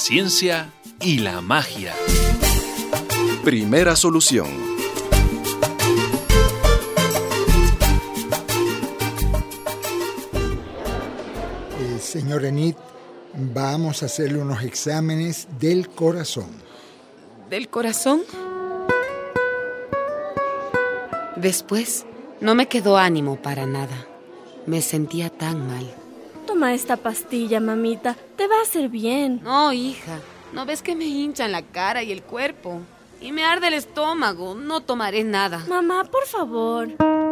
ciencia y la magia. Primera solución. Señor Enid, vamos a hacerle unos exámenes del corazón. ¿Del corazón? Después, no me quedó ánimo para nada. Me sentía tan mal. Toma esta pastilla, mamita. Te va a hacer bien. No, hija. ¿No ves que me hinchan la cara y el cuerpo? Y me arde el estómago. No tomaré nada. Mamá, por favor.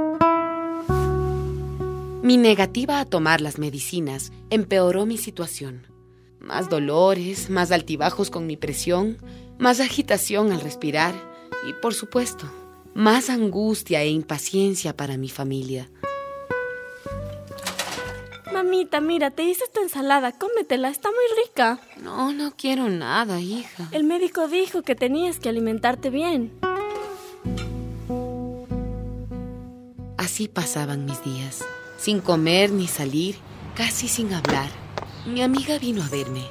Mi negativa a tomar las medicinas empeoró mi situación. Más dolores, más altibajos con mi presión, más agitación al respirar y, por supuesto, más angustia e impaciencia para mi familia. Mamita, mira, te hice esta ensalada. Cómetela, está muy rica. No quiero nada, hija. El médico dijo que tenías que alimentarte bien. Así pasaban mis días, sin comer ni salir, casi sin hablar. Mi amiga vino a verme.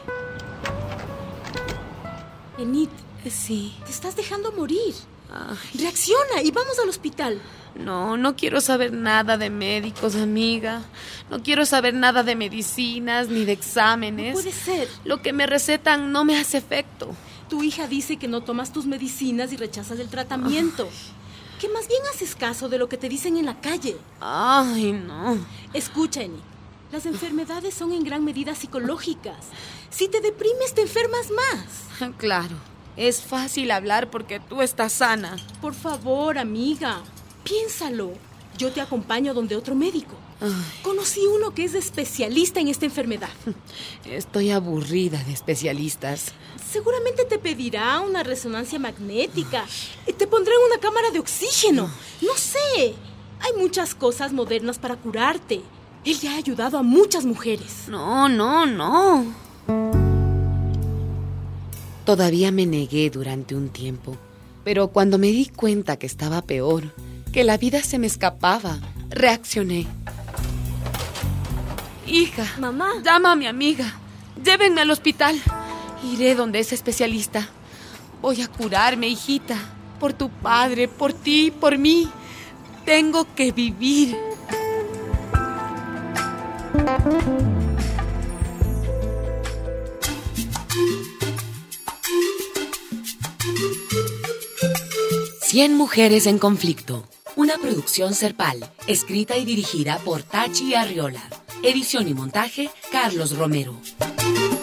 Enid, Sí. te estás dejando morir. Ay, Reacciona y vamos al hospital. no quiero saber nada de médicos, amiga. No quiero saber nada de medicinas ni de exámenes. No puede ser. Lo que me recetan no me hace efecto. Tu hija dice que no tomas tus medicinas y rechazas el tratamiento. Que más bien haces caso de lo que te dicen en la calle. Ay, no. Escucha, Enid. Las enfermedades son en gran medida psicológicas. Si te deprimes, te enfermas más. Claro, es fácil hablar porque tú estás sana. Por favor, amiga, piénsalo. Yo te acompaño donde otro médico. Ay, Conocí uno que es especialista en esta enfermedad. estoy aburrida de especialistas. Seguramente te pedirá una resonancia magnética. Te pondrá en una cámara de oxígeno. No sé. Hay muchas cosas modernas para curarte. Él ya ha ayudado a muchas mujeres. No. Todavía me negué durante un tiempo, pero cuando me di cuenta que estaba peor, que la vida se me escapaba, reaccioné. Hija, Mamá. llama a mi amiga. Llévenme al hospital. Iré donde es especialista. Voy a curarme, hijita. Por tu padre, por ti, por mí. Tengo que vivir. Cien mujeres en conflicto. Una producción Serpal, escrita y dirigida por Tachi Arriola. Edición y montaje, Carlos Romero.